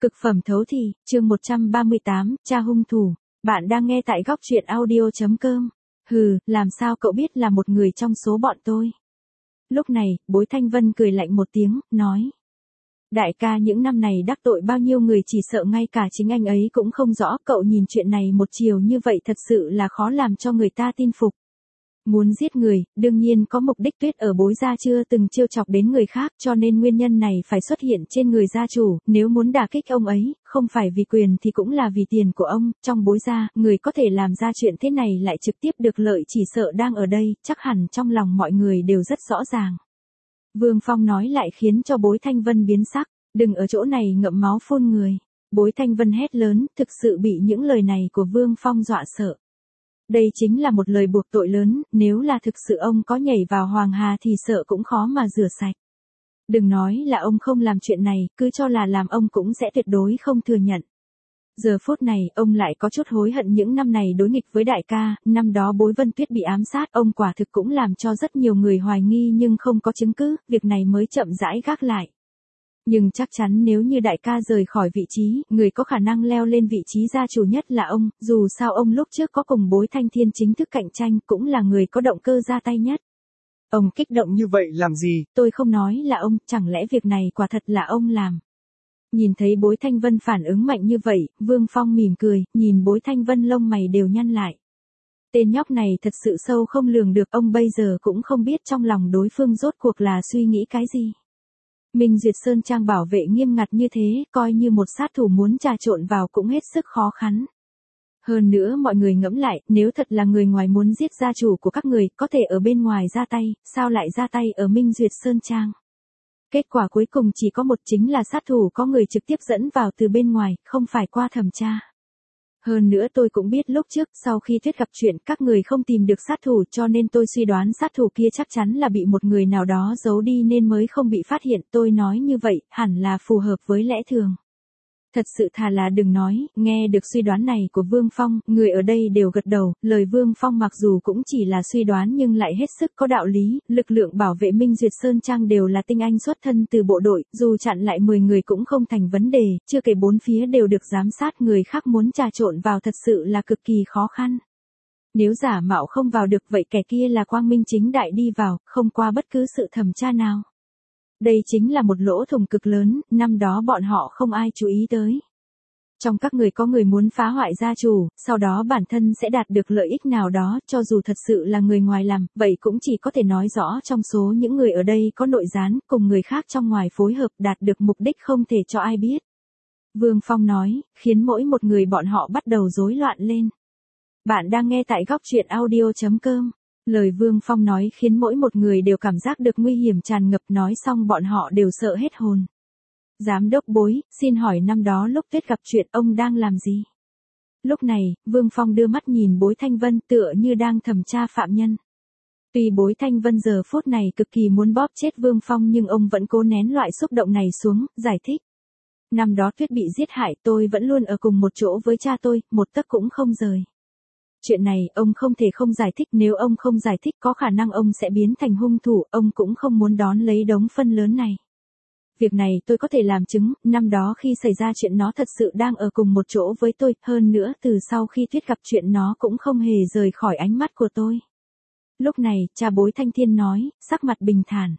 Cực phẩm thấu thị, chương 138, cha hung thủ. Bạn đang nghe tại góc truyện audio.com. Hừ, làm sao cậu biết là một người trong số bọn tôi? Lúc này, Bối Thanh Vân cười lạnh một tiếng, nói. Đại ca những năm này đắc tội bao nhiêu người chỉ sợ ngay cả chính anh ấy cũng không rõ, cậu nhìn chuyện này một chiều như vậy thật sự là khó làm cho người ta tin phục. Muốn giết người, đương nhiên có mục đích. Tuyết ở Bối gia chưa từng trêu chọc đến người khác, cho nên nguyên nhân này phải xuất hiện trên người gia chủ. Nếu muốn đả kích ông ấy, không phải vì quyền thì cũng là vì tiền của ông. Trong Bối gia, người có thể làm ra chuyện thế này lại trực tiếp được lợi chỉ sợ đang ở đây, chắc hẳn trong lòng mọi người đều rất rõ ràng. Vương Phong nói lại khiến cho Bối Thanh Vân biến sắc, đừng ở chỗ này ngậm máu phun người. Bối Thanh Vân hét lớn, thực sự bị những lời này của Vương Phong dọa sợ. Đây chính là một lời buộc tội lớn, nếu là thực sự ông có nhảy vào Hoàng Hà thì sợ cũng khó mà rửa sạch. Đừng nói là ông không làm chuyện này, cứ cho là làm ông cũng sẽ tuyệt đối không thừa nhận. Giờ phút này, ông lại có chút hối hận những năm này đối nghịch với đại ca, năm đó Bối Vân Tuyết bị ám sát, ông quả thực cũng làm cho rất nhiều người hoài nghi nhưng không có chứng cứ, việc này mới chậm rãi gác lại. Nhưng chắc chắn nếu như đại ca rời khỏi vị trí, người có khả năng leo lên vị trí gia chủ nhất là ông, dù sao ông lúc trước có cùng Bối Thanh Thiên chính thức cạnh tranh, cũng là người có động cơ ra tay nhất. Ông kích động như vậy làm gì? Tôi không nói là ông, chẳng lẽ việc này quả thật là ông làm? Nhìn thấy Bối Thanh Vân phản ứng mạnh như vậy, Vương Phong mỉm cười, nhìn Bối Thanh Vân lông mày đều nhăn lại. Tên nhóc này thật sự sâu không lường được, ông bây giờ cũng không biết trong lòng đối phương rốt cuộc là suy nghĩ cái gì. Minh Duyệt Sơn Trang bảo vệ nghiêm ngặt như thế, coi như một sát thủ muốn trà trộn vào cũng hết sức khó khăn. Hơn nữa mọi người ngẫm lại, nếu thật là người ngoài muốn giết gia chủ của các người, có thể ở bên ngoài ra tay, sao lại ra tay ở Minh Duyệt Sơn Trang? Kết quả cuối cùng chỉ có một, chính là sát thủ có người trực tiếp dẫn vào từ bên ngoài, không phải qua thẩm tra. Hơn nữa tôi cũng biết lúc trước, sau khi Tuyết gặp chuyện, các người không tìm được sát thủ, cho nên tôi suy đoán sát thủ kia chắc chắn là bị một người nào đó giấu đi nên mới không bị phát hiện. Tôi nói như vậy, hẳn là phù hợp với lẽ thường. Thật sự thà là đừng nói. Nghe được suy đoán này của Vương Phong, người ở đây đều gật đầu. Lời Vương Phong mặc dù cũng chỉ là suy đoán nhưng lại hết sức có đạo lý. Lực lượng bảo vệ Minh Duyệt Sơn Trang đều là tinh anh xuất thân từ bộ đội, dù chặn lại 10 người cũng không thành vấn đề, chưa kể bốn phía đều được giám sát, người khác muốn trà trộn vào thật sự là cực kỳ khó khăn. Nếu giả mạo không vào được vậy kẻ kia là quang minh chính đại đi vào, không qua bất cứ sự thẩm tra nào. Đây chính là một lỗ thủng cực lớn, năm đó bọn họ không ai chú ý tới. Trong các người có người muốn phá hoại gia chủ, sau đó bản thân sẽ đạt được lợi ích nào đó, cho dù thật sự là người ngoài làm, vậy cũng chỉ có thể nói rõ trong số những người ở đây có nội gián, cùng người khác trong ngoài phối hợp đạt được mục đích không thể cho ai biết. Vương Phong nói, khiến mỗi một người bọn họ bắt đầu rối loạn lên. Bạn đang nghe tại góc truyện audio.com. Lời Vương Phong nói khiến mỗi một người đều cảm giác được nguy hiểm tràn ngập, nói xong bọn họ đều sợ hết hồn. Giám đốc Bối, xin hỏi năm đó lúc Tuyết gặp chuyện ông đang làm gì? Lúc này, Vương Phong đưa mắt nhìn Bối Thanh Vân tựa như đang thẩm tra phạm nhân. Tuy Bối Thanh Vân giờ phút này cực kỳ muốn bóp chết Vương Phong nhưng ông vẫn cố nén loại xúc động này xuống, giải thích. Năm đó Tuyết bị giết hại, tôi vẫn luôn ở cùng một chỗ với cha tôi, một tấc cũng không rời. Chuyện này, ông không thể không giải thích, nếu ông không giải thích có khả năng ông sẽ biến thành hung thủ, ông cũng không muốn đón lấy đống phân lớn này. Việc này tôi có thể làm chứng, năm đó khi xảy ra chuyện nó thật sự đang ở cùng một chỗ với tôi, hơn nữa từ sau khi Tuyết gặp chuyện nó cũng không hề rời khỏi ánh mắt của tôi. Lúc này, cha Bối Thanh Thiên nói, sắc mặt bình thản.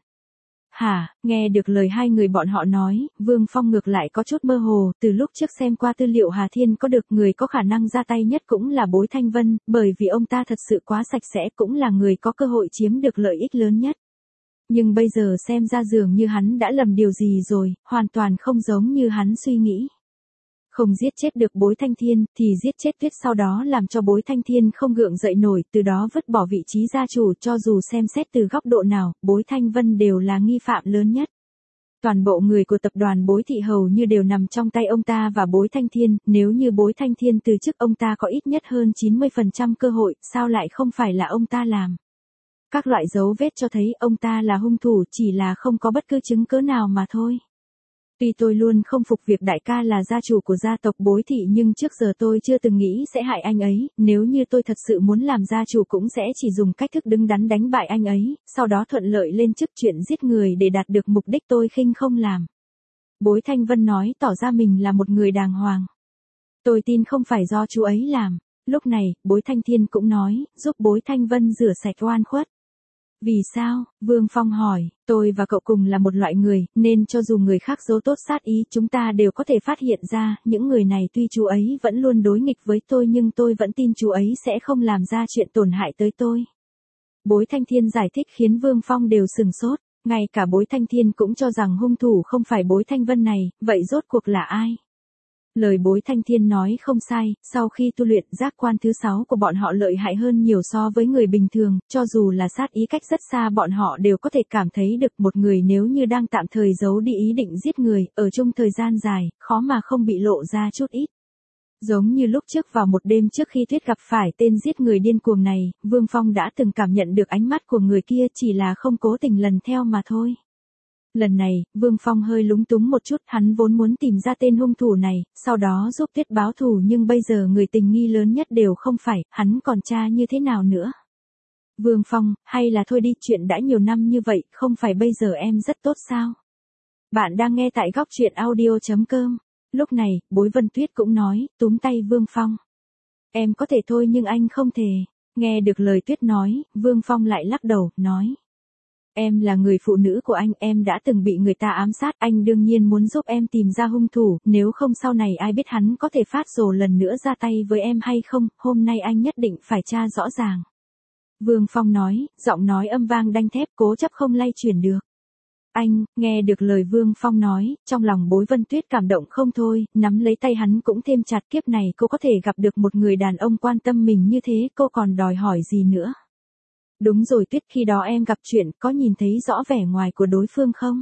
Hả, nghe được lời hai người bọn họ nói, Vương Phong ngược lại có chút mơ hồ, từ lúc trước xem qua tư liệu Hà Thiên có được người có khả năng ra tay nhất cũng là Bối Thanh Vân, bởi vì ông ta thật sự quá sạch sẽ, cũng là người có cơ hội chiếm được lợi ích lớn nhất. Nhưng bây giờ xem ra dường như hắn đã lầm điều gì rồi, hoàn toàn không giống như hắn suy nghĩ. Không giết chết được Bối Thanh Thiên, thì giết chết Tuyết, sau đó làm cho Bối Thanh Thiên không gượng dậy nổi, từ đó vứt bỏ vị trí gia chủ, cho dù xem xét từ góc độ nào, Bối Thanh Vân đều là nghi phạm lớn nhất. Toàn bộ người của tập đoàn Bối Thị hầu như đều nằm trong tay ông ta và Bối Thanh Thiên, nếu như Bối Thanh Thiên từ chức ông ta có ít nhất hơn 90% cơ hội, sao lại không phải là ông ta làm. Các loại dấu vết cho thấy ông ta là hung thủ, chỉ là không có bất cứ chứng cứ nào mà thôi. Tuy tôi luôn không phục việc đại ca là gia chủ của gia tộc Bối Thị nhưng trước giờ tôi chưa từng nghĩ sẽ hại anh ấy, nếu như tôi thật sự muốn làm gia chủ cũng sẽ chỉ dùng cách thức đứng đắn đánh bại anh ấy, sau đó thuận lợi lên chức, chuyện giết người để đạt được mục đích tôi khinh không làm. Bối Thanh Vân nói tỏ ra mình là một người đàng hoàng. Tôi tin không phải do chú ấy làm. Lúc này, Bối Thanh Thiên cũng nói, giúp Bối Thanh Vân rửa sạch oan khuất. Vì sao? Vương Phong hỏi, tôi và cậu cùng là một loại người, nên cho dù người khác giấu tốt sát ý chúng ta đều có thể phát hiện ra, những người này tuy chú ấy vẫn luôn đối nghịch với tôi nhưng tôi vẫn tin chú ấy sẽ không làm ra chuyện tổn hại tới tôi. Bối Thanh Thiên giải thích khiến Vương Phong đều sừng sốt, ngay cả Bối Thanh Thiên cũng cho rằng hung thủ không phải Bối Thanh Vân này, vậy rốt cuộc là ai? Lời Bối Thanh Thiên nói không sai, sau khi tu luyện giác quan thứ 6 của bọn họ lợi hại hơn nhiều so với người bình thường, cho dù là sát ý cách rất xa bọn họ đều có thể cảm thấy được một người nếu như đang tạm thời giấu đi ý định giết người, ở chung thời gian dài, khó mà không bị lộ ra chút ít. Giống như lúc trước vào một đêm trước khi Tuyết gặp phải tên giết người điên cuồng này, Vương Phong đã từng cảm nhận được ánh mắt của người kia chỉ là không cố tình lần theo mà thôi. Lần này, Vương Phong hơi lúng túng một chút, hắn vốn muốn tìm ra tên hung thủ này, sau đó giúp Tuyết báo thù nhưng bây giờ người tình nghi lớn nhất đều không phải, hắn còn tra như thế nào nữa. Vương Phong, hay là thôi đi, chuyện đã nhiều năm như vậy, không phải bây giờ em rất tốt sao? Bạn đang nghe tại góc truyện audio.com. Lúc này, Bối Vân Tuyết cũng nói, túm tay Vương Phong. Em có thể thôi nhưng anh không thể. Nghe được lời Tuyết nói, Vương Phong lại lắc đầu, nói. Em là người phụ nữ của anh, em đã từng bị người ta ám sát, anh đương nhiên muốn giúp em tìm ra hung thủ, nếu không sau này ai biết hắn có thể phát rồ lần nữa ra tay với em hay không, hôm nay anh nhất định phải tra rõ ràng. Vương Phong nói, giọng nói âm vang đanh thép cố chấp không lay chuyển được. Anh, nghe được lời Vương Phong nói, trong lòng Bối Vân Tuyết cảm động không thôi, nắm lấy tay hắn cũng thêm chặt, kiếp này cô có thể gặp được một người đàn ông quan tâm mình như thế, cô còn đòi hỏi gì nữa. Đúng rồi Tuyết, khi đó em gặp chuyện có nhìn thấy rõ vẻ ngoài của đối phương không?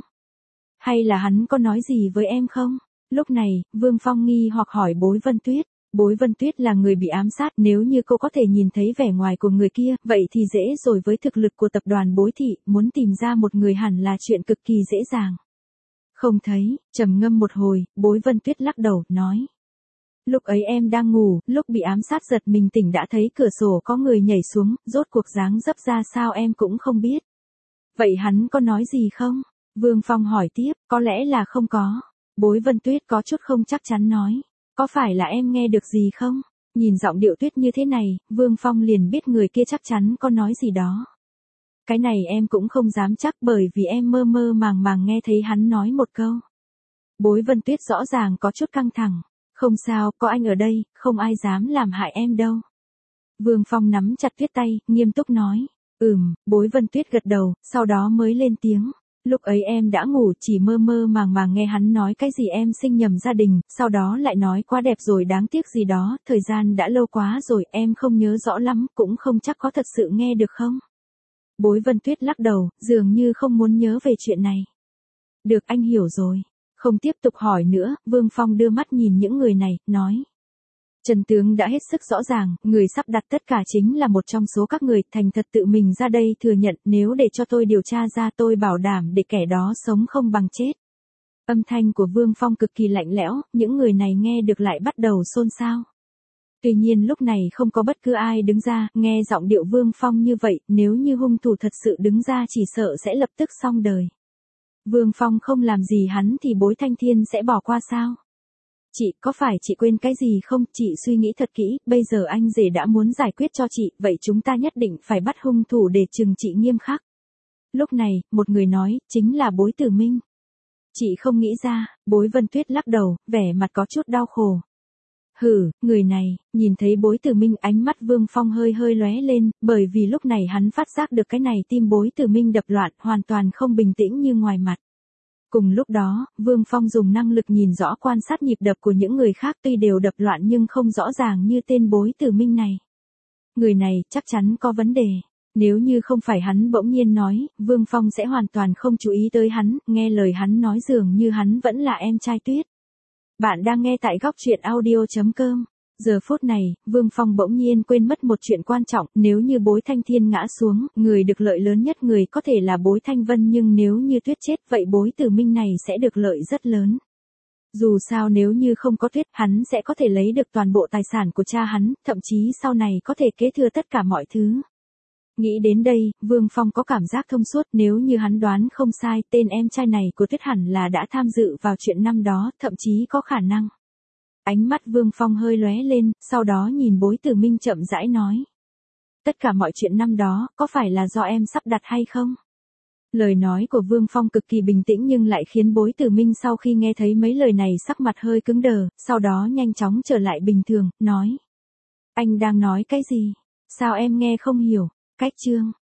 Hay là hắn có nói gì với em không? Lúc này, Vương Phong nghi hoặc hỏi Bối Vân Tuyết. Bối Vân Tuyết là người bị ám sát, nếu như cô có thể nhìn thấy vẻ ngoài của người kia, vậy thì dễ rồi, với thực lực của tập đoàn Bối Thị, muốn tìm ra một người hẳn là chuyện cực kỳ dễ dàng. Không thấy, trầm ngâm một hồi, Bối Vân Tuyết lắc đầu, nói. Lúc ấy em đang ngủ, lúc bị ám sát giật mình tỉnh đã thấy cửa sổ có người nhảy xuống, rốt cuộc dáng dấp ra sao em cũng không biết. Vậy hắn có nói gì không? Vương Phong hỏi tiếp, có lẽ là không có. Bối Vân Tuyết có chút không chắc chắn nói. Có phải là em nghe được gì không? Nhìn giọng điệu Tuyết như thế này, Vương Phong liền biết người kia chắc chắn có nói gì đó. Cái này em cũng không dám chắc bởi vì em mơ mơ màng màng nghe thấy hắn nói một câu. Bối Vân Tuyết rõ ràng có chút căng thẳng. Không sao, có anh ở đây, không ai dám làm hại em đâu. Vương Phong nắm chặt Tuyết tay, nghiêm túc nói. Bối Vân Tuyết gật đầu, sau đó mới lên tiếng. Lúc ấy em đã ngủ, chỉ mơ mơ màng màng nghe hắn nói cái gì em sinh nhầm gia đình, sau đó lại nói quá đẹp rồi đáng tiếc gì đó, thời gian đã lâu quá rồi em không nhớ rõ lắm, cũng không chắc có thật sự nghe được không. Bối Vân Tuyết lắc đầu, dường như không muốn nhớ về chuyện này. Được, anh hiểu rồi. Không tiếp tục hỏi nữa, Vương Phong đưa mắt nhìn những người này, nói. Trần tướng đã hết sức rõ ràng, người sắp đặt tất cả chính là một trong số các người, thành thật tự mình ra đây thừa nhận, nếu để cho tôi điều tra ra tôi bảo đảm để kẻ đó sống không bằng chết. Âm thanh của Vương Phong cực kỳ lạnh lẽo, những người này nghe được lại bắt đầu xôn xao. Tuy nhiên lúc này không có bất cứ ai đứng ra, nghe giọng điệu Vương Phong như vậy, nếu như hung thủ thật sự đứng ra chỉ sợ sẽ lập tức xong đời. Vương Phong không làm gì hắn thì Bối Thanh Thiên sẽ bỏ qua sao? Chị, có phải chị quên cái gì không? Chị suy nghĩ thật kỹ, bây giờ anh rể đã muốn giải quyết cho chị, vậy chúng ta nhất định phải bắt hung thủ để trừng trị nghiêm khắc. Lúc này, một người nói, chính là Bối Tử Minh. Chị không nghĩ ra, Bối Vân Tuyết lắc đầu, vẻ mặt có chút đau khổ. Người này, nhìn thấy Bối Tử Minh ánh mắt Vương Phong hơi hơi lóe lên, bởi vì lúc này hắn phát giác được cái này tim Bối Tử Minh đập loạn, hoàn toàn không bình tĩnh như ngoài mặt. Cùng lúc đó, Vương Phong dùng năng lực nhìn rõ quan sát nhịp đập của những người khác tuy đều đập loạn nhưng không rõ ràng như tên Bối Tử Minh này. Người này chắc chắn có vấn đề. Nếu như không phải hắn bỗng nhiên nói, Vương Phong sẽ hoàn toàn không chú ý tới hắn, nghe lời hắn nói dường như hắn vẫn là em trai Tuyết. Bạn đang nghe tại góc truyện audio.com. Giờ phút này, Vương Phong bỗng nhiên quên mất một chuyện quan trọng, nếu như Bối Thanh Thiên ngã xuống, người được lợi lớn nhất người có thể là Bối Thanh Vân nhưng nếu như Tuyết chết vậy Bối Tử Minh này sẽ được lợi rất lớn. Dù sao nếu như không có Tuyết, hắn sẽ có thể lấy được toàn bộ tài sản của cha hắn, thậm chí sau này có thể kế thừa tất cả mọi thứ. Nghĩ đến đây, Vương Phong có cảm giác thông suốt, nếu như hắn đoán không sai, tên em trai này của Tuyết hẳn là đã tham dự vào chuyện năm đó, thậm chí có khả năng. Ánh mắt Vương Phong hơi lóe lên, sau đó nhìn Bối Tử Minh chậm rãi nói. Tất cả mọi chuyện năm đó, có phải là do em sắp đặt hay không? Lời nói của Vương Phong cực kỳ bình tĩnh nhưng lại khiến Bối Tử Minh sau khi nghe thấy mấy lời này sắc mặt hơi cứng đờ, sau đó nhanh chóng trở lại bình thường, nói. Anh đang nói cái gì? Sao em nghe không hiểu? Cách chương